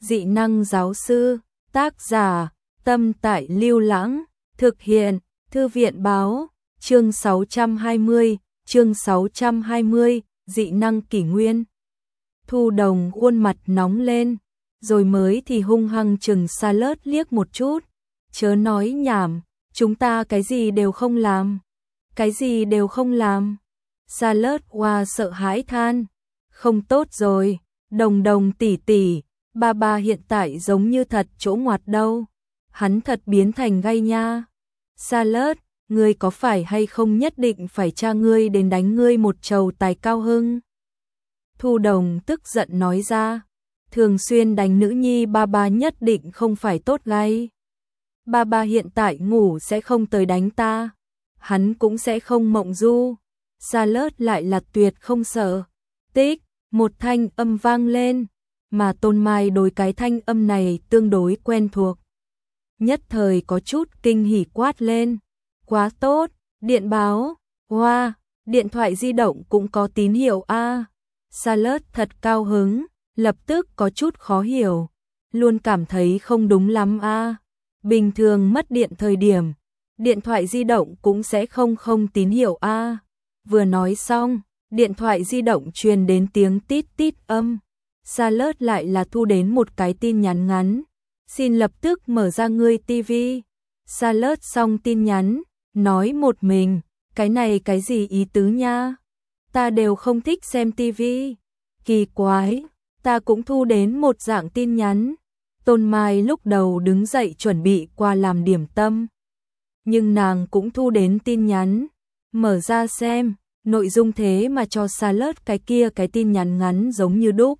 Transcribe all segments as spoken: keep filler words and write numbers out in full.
Dị năng giáo sư, tác giả, Tâm Tại Lưu Lãng, thực hiện, Thư viện báo, chương sáu trăm hai mươi, chương sáu trăm hai mươi, dị năng kỷ nguyên. Thu Đồng khuôn mặt nóng lên, rồi mới thì hung hăng chừng Charlotte liếc một chút. Chớ nói nhảm, chúng ta cái gì đều không làm. Cái gì đều không làm. Charlotte hoa sợ hãi than. Không tốt rồi, Đồng Đồng tỷ tỷ, ba ba hiện tại giống như thật chỗ ngoặt đâu. Hắn thật biến thành gay nha. Charlotte, ngươi có phải hay không nhất định phải cha ngươi đến đánh ngươi một trầu tài cao hưng? Thu Đồng tức giận nói ra, thường xuyên đánh nữ nhi ba ba nhất định không phải tốt gay. Ba ba hiện tại ngủ sẽ không tới đánh ta, hắn cũng sẽ không mộng du. Charlotte lại là tuyệt không sợ. Tích, một thanh âm vang lên, mà Tôn Mai đối cái thanh âm này tương đối quen thuộc. Nhất thời có chút kinh hỉ quát lên, quá tốt, điện báo, hoa, wow, điện thoại di động cũng có tín hiệu a. À. Charlotte thật cao hứng, lập tức có chút khó hiểu, luôn cảm thấy không đúng lắm a. À. Bình thường mất điện thời điểm, điện thoại di động cũng sẽ không không tín hiệu a. À. Vừa nói xong, điện thoại di động truyền đến tiếng tít tít âm. Charlotte lại là thu đến một cái tin nhắn ngắn. Xin lập tức mở ra ngươi tivi. Charlotte xong tin nhắn, nói một mình, cái này cái gì ý tứ nha? Ta đều không thích xem tivi. Kỳ quái, ta cũng thu đến một dạng tin nhắn. Tôn Mai lúc đầu đứng dậy chuẩn bị qua làm điểm tâm. Nhưng nàng cũng thu đến tin nhắn. Mở ra xem, nội dung thế mà cho Charlotte cái kia cái tin nhắn ngắn giống như đúc.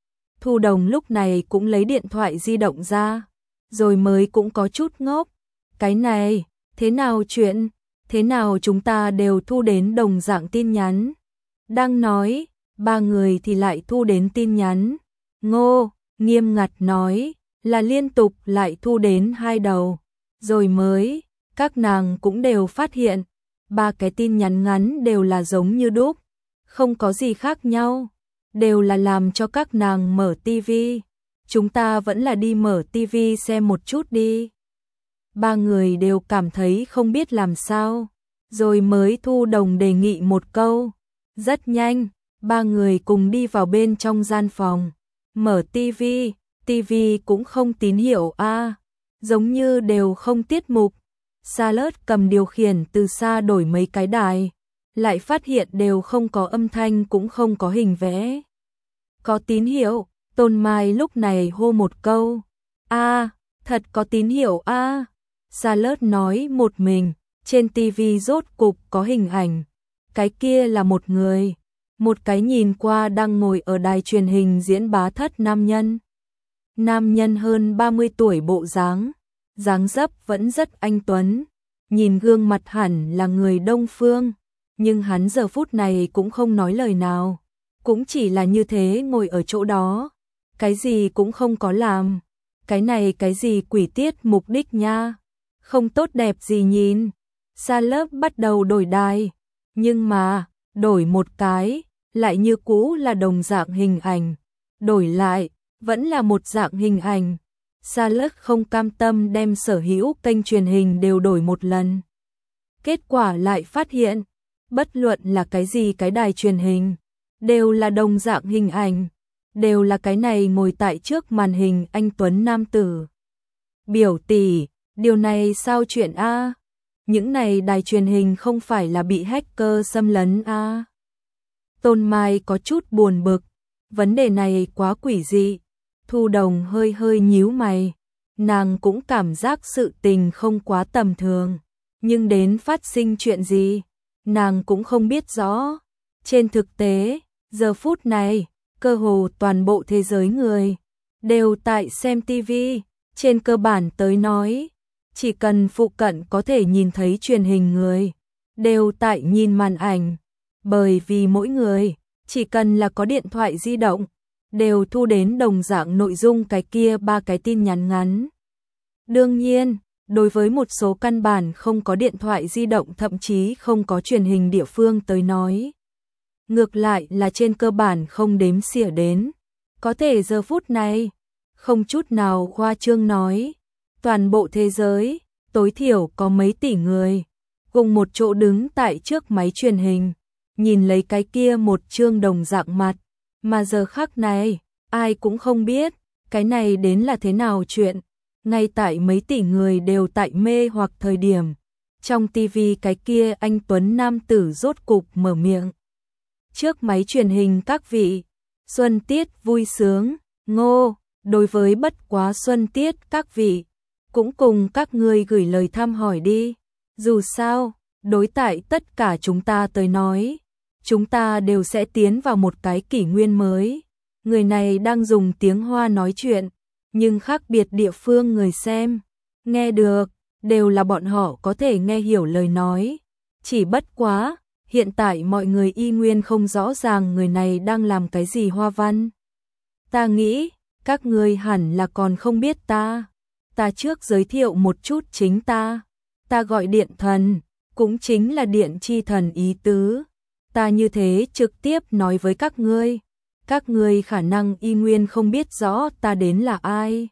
Thu Đồng lúc này cũng lấy điện thoại di động ra, rồi mới cũng có chút ngốc. Cái này, thế nào chuyện, thế nào chúng ta đều thu đến đồng dạng tin nhắn. Đang nói, ba người thì lại thu đến tin nhắn. Ngô, nghiêm ngặt nói, là liên tục lại thu đến hai đầu. Rồi mới, các nàng cũng đều phát hiện, ba cái tin nhắn ngắn đều là giống như đúc, không có gì khác nhau. Đều là làm cho các nàng mở tivi. Chúng ta vẫn là đi mở tivi xem một chút đi. Ba người đều cảm thấy không biết làm sao. Rồi mới Thu Đồng đề nghị một câu. Rất nhanh, ba người cùng đi vào bên trong gian phòng. Mở tivi, tivi cũng không tín hiệu a, à, giống như đều không tiết mục. Charlotte cầm điều khiển từ xa đổi mấy cái đài. Lại phát hiện đều không có âm thanh cũng không có hình vẽ. Có tín hiệu, Tôn Mai lúc này hô một câu. A, à, thật có tín hiệu a. À. Charlotte nói một mình, trên tivi rốt cục có hình ảnh. Cái kia là một người, một cái nhìn qua đang ngồi ở đài truyền hình diễn bá thất nam nhân. Nam nhân hơn ba mươi tuổi bộ dáng, dáng dấp vẫn rất anh tuấn, nhìn gương mặt hẳn là người Đông phương. Nhưng hắn giờ phút này cũng không nói lời nào, cũng chỉ là như thế ngồi ở chỗ đó, cái gì cũng không có làm. Cái này cái gì quỷ tiết mục đích nha, không tốt đẹp gì nhìn. Charlotte bắt đầu đổi đài, nhưng mà, đổi một cái, lại như cũ là đồng dạng hình ảnh, đổi lại, vẫn là một dạng hình ảnh. Charlotte không cam tâm đem sở hữu kênh truyền hình đều đổi một lần. Kết quả lại phát hiện, bất luận là cái gì cái đài truyền hình, đều là đồng dạng hình ảnh, đều là cái này ngồi tại trước màn hình anh tuấn nam tử. Biểu tỷ, điều này sao chuyện a? À? Những này đài truyền hình không phải là bị hacker xâm lấn a? À? Tôn Mai có chút buồn bực, vấn đề này quá quỷ dị. Thu Đồng hơi hơi nhíu mày, nàng cũng cảm giác sự tình không quá tầm thường, nhưng đến phát sinh chuyện gì, nàng cũng không biết rõ. Trên thực tế, giờ phút này, cơ hồ toàn bộ thế giới người đều tại xem tivi. Trên cơ bản tới nói, chỉ cần phụ cận có thể nhìn thấy truyền hình người, đều tại nhìn màn ảnh. Bởi vì mỗi người, chỉ cần là có điện thoại di động, đều thu đến đồng dạng nội dung cái kia ba cái tin nhắn ngắn. Đương nhiên, đối với một số căn bản không có điện thoại di động thậm chí không có truyền hình địa phương tới nói, ngược lại là trên cơ bản không đếm xỉa đến. Có thể giờ phút này, không chút nào khoa trương nói, toàn bộ thế giới, tối thiểu có mấy tỷ người, cùng một chỗ đứng tại trước máy truyền hình, nhìn lấy cái kia một trương đồng dạng mặt, mà giờ khắc này, ai cũng không biết, cái này đến là thế nào chuyện, ngay tại mấy tỷ người đều tại mê hoặc thời điểm, trong tivi cái kia anh tuấn nam tử rốt cục mở miệng. Trước máy truyền hình các vị, xuân tiết vui sướng, ngô, đối với bất quá xuân tiết các vị, cũng cùng các ngươi gửi lời thăm hỏi đi, dù sao, đối tại tất cả chúng ta tới nói, chúng ta đều sẽ tiến vào một cái kỷ nguyên mới, người này đang dùng tiếng Hoa nói chuyện, nhưng khác biệt địa phương người xem, nghe được, đều là bọn họ có thể nghe hiểu lời nói, chỉ bất quá, hiện tại mọi người y nguyên không rõ ràng người này đang làm cái gì hoa văn. Ta nghĩ, các ngươi hẳn là còn không biết ta, ta trước giới thiệu một chút chính ta, ta gọi điện thần, cũng chính là điện chi thần ý tứ, ta như thế trực tiếp nói với các ngươi, các ngươi khả năng y nguyên không biết rõ ta đến là ai.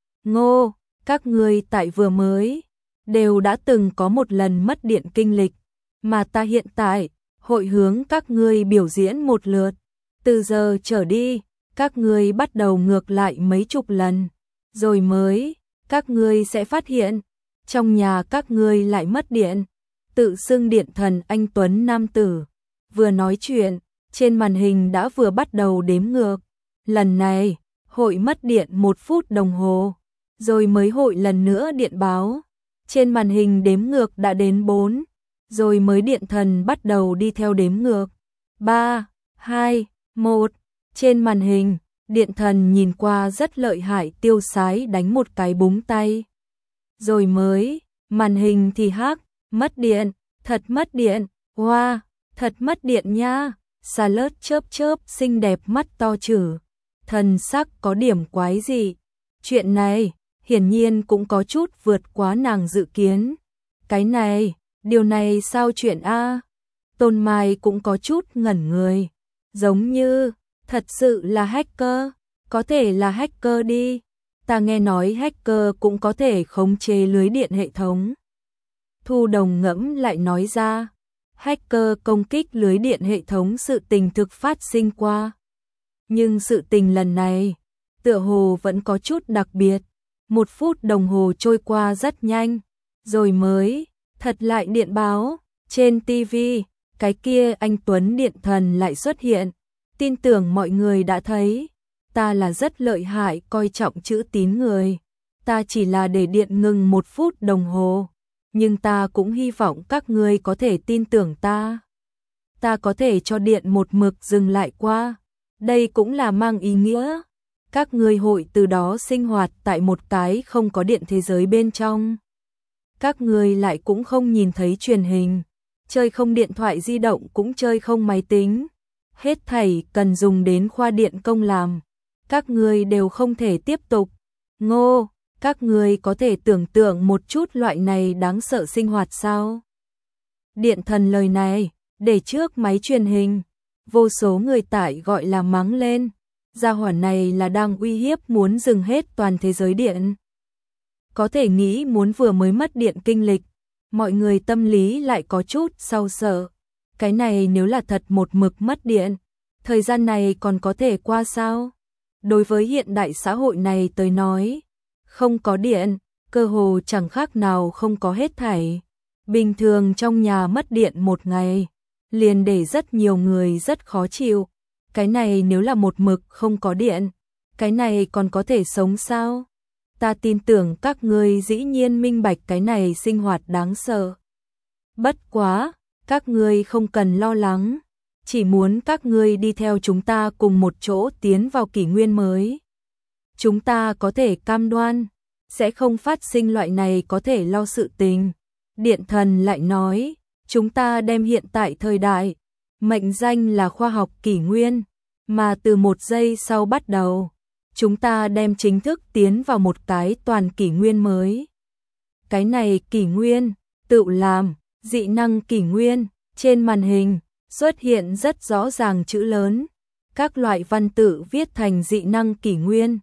Ngô, các ngươi tại vừa mới, đều đã từng có một lần mất điện kinh lịch, mà ta hiện tại, hội hướng các ngươi biểu diễn một lượt, từ giờ trở đi, các ngươi bắt đầu ngược lại mấy chục lần, rồi mới, các ngươi sẽ phát hiện, trong nhà các ngươi lại mất điện, tự xưng điện thần anh tuấn nam tử, vừa nói chuyện, trên màn hình đã vừa bắt đầu đếm ngược, lần này, hội mất điện một phút đồng hồ, rồi mới hội lần nữa điện báo, trên màn hình đếm ngược đã đến bốn, rồi mới điện thần bắt đầu đi theo đếm ngược, ba, hai, một, trên màn hình, điện thần nhìn qua rất lợi hại tiêu sái đánh một cái búng tay, rồi mới, màn hình thì hắc, mất điện, thật mất điện, wow, thật mất điện nha, Salad chớp chớp xinh đẹp mắt to chử, thần sắc có điểm quái dị, chuyện này, hiển nhiên cũng có chút vượt quá nàng dự kiến, cái này, điều này sao chuyện a? Tôn Mai cũng có chút ngẩn người, giống như, thật sự là hacker, có thể là hacker đi, ta nghe nói hacker cũng có thể khống chế lưới điện hệ thống. Thu Đồng ngẫm lại nói ra, hacker công kích lưới điện hệ thống sự tình thực phát sinh qua. Nhưng sự tình lần này, tựa hồ vẫn có chút đặc biệt, một phút đồng hồ trôi qua rất nhanh, rồi mới, thật lại điện báo, trên tivi, cái kia anh Tuấn điện thần lại xuất hiện, tin tưởng mọi người đã thấy, ta là rất lợi hại coi trọng chữ tín người, ta chỉ là để điện ngừng một phút đồng hồ, nhưng ta cũng hy vọng các ngươi có thể tin tưởng ta. Ta có thể cho điện một mực dừng lại qua, đây cũng là mang ý nghĩa, các ngươi hội từ đó sinh hoạt tại một cái không có điện thế giới bên trong. Các ngươi lại cũng không nhìn thấy truyền hình, chơi không điện thoại di động cũng chơi không máy tính, hết thảy cần dùng đến khoa điện công làm, các ngươi đều không thể tiếp tục. Ngô, các ngươi có thể tưởng tượng một chút loại này đáng sợ sinh hoạt sao? Điện thần lời này, để trước máy truyền hình, vô số người tải gọi là mắng lên, gia hỏa này là đang uy hiếp muốn dừng hết toàn thế giới điện. Có thể nghĩ muốn vừa mới mất điện kinh lịch, mọi người tâm lý lại có chút sau sợ. Cái này nếu là thật một mực mất điện, thời gian này còn có thể qua sao? Đối với hiện đại xã hội này tới nói, không có điện, cơ hồ chẳng khác nào không có hết thảy. Bình thường trong nhà mất điện một ngày, liền để rất nhiều người rất khó chịu. Cái này nếu là một mực không có điện, cái này còn có thể sống sao? Ta tin tưởng các ngươi dĩ nhiên minh bạch cái này sinh hoạt đáng sợ. Bất quá, các ngươi không cần lo lắng, chỉ muốn các ngươi đi theo chúng ta cùng một chỗ tiến vào kỷ nguyên mới. Chúng ta có thể cam đoan, sẽ không phát sinh loại này có thể lo sự tình. Điện thần lại nói, chúng ta đem hiện tại thời đại, mệnh danh là khoa học kỷ nguyên, mà từ một giây sau bắt đầu, chúng ta đem chính thức tiến vào một cái toàn kỷ nguyên mới. Cái này kỷ nguyên, tự làm, dị năng kỷ nguyên, trên màn hình, xuất hiện rất rõ ràng chữ lớn, các loại văn tự viết thành dị năng kỷ nguyên,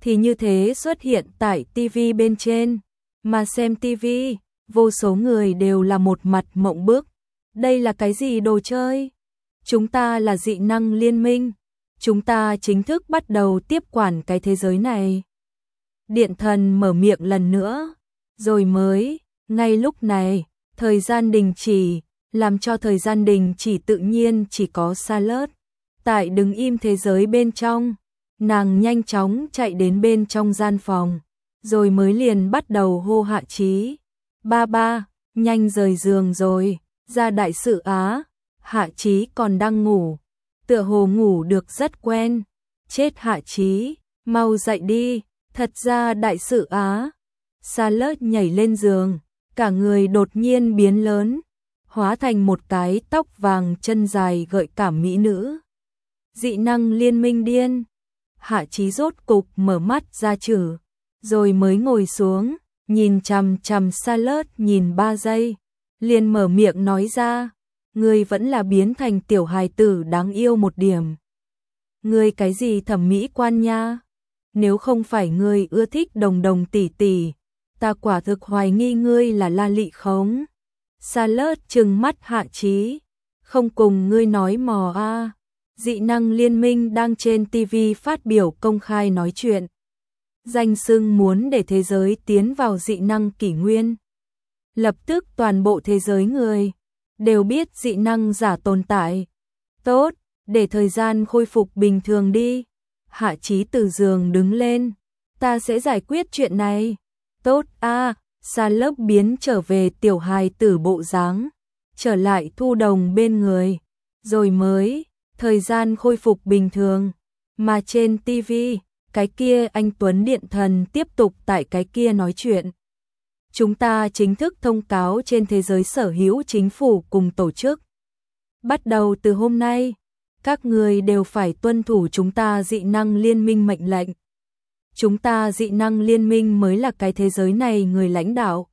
thì như thế xuất hiện tại ti vi bên trên, mà xem ti vi, vô số người đều là một mặt mộng bức. Đây là cái gì đồ chơi? Chúng ta là dị năng liên minh, chúng ta chính thức bắt đầu tiếp quản cái thế giới này. Điện thần mở miệng lần nữa, rồi mới, ngay lúc này, thời gian đình chỉ, làm cho thời gian đình chỉ tự nhiên chỉ có Charlotte. Tại đứng im thế giới bên trong, nàng nhanh chóng chạy đến bên trong gian phòng, rồi mới liền bắt đầu hô Hạ Chí. Ba ba, nhanh rời giường rồi, ra đại sự Á. Hạ Chí còn đang ngủ, tựa hồ ngủ được rất quen. Chết Hạ Chí, mau dậy đi, thật ra đại sự Á. Charlotte nhảy lên giường, cả người đột nhiên biến lớn, hóa thành một cái tóc vàng chân dài gợi cảm mỹ nữ. Dị năng liên minh điên. Hạ Chí rốt cục mở mắt ra chử, rồi mới ngồi xuống, nhìn chằm chằm Charlotte nhìn ba giây, liền mở miệng nói ra, ngươi vẫn là biến thành tiểu hài tử đáng yêu một điểm. Ngươi cái gì thẩm mỹ quan nha? Nếu không phải ngươi ưa thích Đồng Đồng tỷ tỷ, ta quả thực hoài nghi ngươi là La Lị khống. Charlotte trừng mắt Hạ Chí, không cùng ngươi nói mò a. Dị năng liên minh đang trên ti vi phát biểu công khai nói chuyện. Danh xưng muốn để thế giới tiến vào dị năng kỷ nguyên. Lập tức toàn bộ thế giới người đều biết dị năng giả tồn tại. Tốt, để thời gian khôi phục bình thường đi. Hạ Chí từ giường đứng lên, ta sẽ giải quyết chuyện này. Tốt a. Charlotte biến trở về tiểu hài tử bộ dáng, trở lại Thu Đồng bên người, rồi mới thời gian khôi phục bình thường. Mà trên ti vi, cái kia anh Tuấn Điện Thần tiếp tục tại cái kia nói chuyện. Chúng ta chính thức thông cáo trên thế giới sở hữu chính phủ cùng tổ chức. Bắt đầu từ hôm nay, các người đều phải tuân thủ chúng ta dị năng liên minh mệnh lệnh. Chúng ta dị năng liên minh mới là cái thế giới này người lãnh đạo.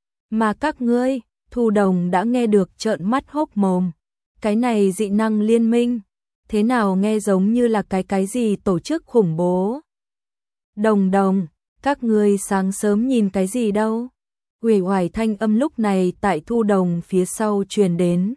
Mà các ngươi, Thu Đồng đã nghe được trợn mắt hốc mồm. Cái này dị năng liên minh, thế nào nghe giống như là cái cái gì tổ chức khủng bố. Đồng Đồng, các ngươi sáng sớm nhìn cái gì đâu? Uể oải thanh âm lúc này tại Thu Đồng phía sau truyền đến.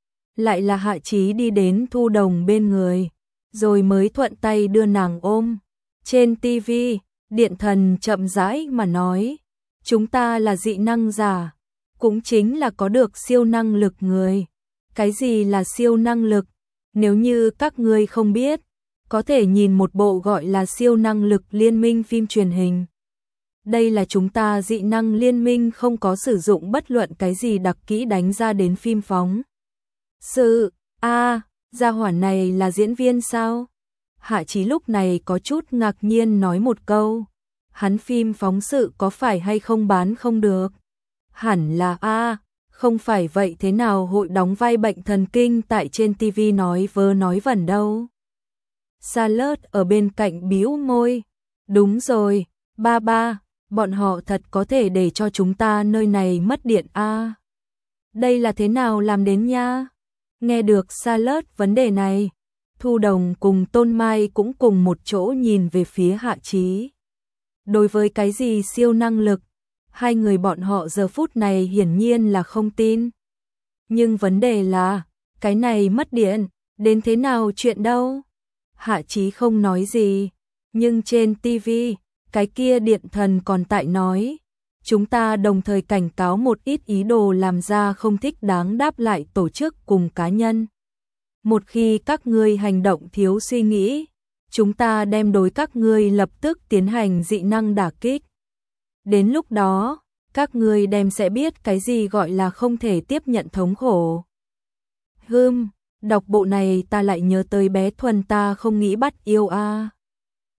Lại là Hạ Chí đi đến Thu Đồng bên người, rồi mới thuận tay đưa nàng ôm. Trên ti vi, Điện Thần chậm rãi mà nói, chúng ta là dị năng giả, cũng chính là có được siêu năng lực người. Cái gì là siêu năng lực? Nếu như các ngươi không biết, có thể nhìn một bộ gọi là siêu năng lực liên minh phim truyền hình. Đây là chúng ta dị năng liên minh không có sử dụng bất luận cái gì đặc kỹ đánh ra đến phim phóng. Sự, a, gia hỏa này là diễn viên sao? Hạ Chí lúc này có chút ngạc nhiên nói một câu. Hắn phim phóng sự có phải hay không bán không được? Hẳn là a, không phải vậy thế nào hội đóng vai bệnh thần kinh tại trên ti vi nói vớ nói vẩn đâu. Charlotte ở bên cạnh bĩu môi. Đúng rồi, ba ba, bọn họ thật có thể để cho chúng ta nơi này mất điện a. Đây là thế nào làm đến nha? Nghe được Charlotte vấn đề này, Thu Đồng cùng Tôn Mai cũng cùng một chỗ nhìn về phía Hạ Chí. Đối với cái gì siêu năng lực, hai người bọn họ giờ phút này hiển nhiên là không tin. Nhưng vấn đề là, cái này mất điện, đến thế nào chuyện đâu? Hạ Chí không nói gì, nhưng trên ti vi, cái kia Điện Thần còn tại nói. Chúng ta đồng thời cảnh cáo một ít ý đồ làm ra không thích đáng đáp lại tổ chức cùng cá nhân. Một khi các ngươi hành động thiếu suy nghĩ, chúng ta đem đối các ngươi lập tức tiến hành dị năng đả kích. Đến lúc đó, các ngươi đem sẽ biết cái gì gọi là không thể tiếp nhận thống khổ. Hừm, đọc bộ này ta lại nhớ tới bé Thuần ta không nghĩ bắt yêu a.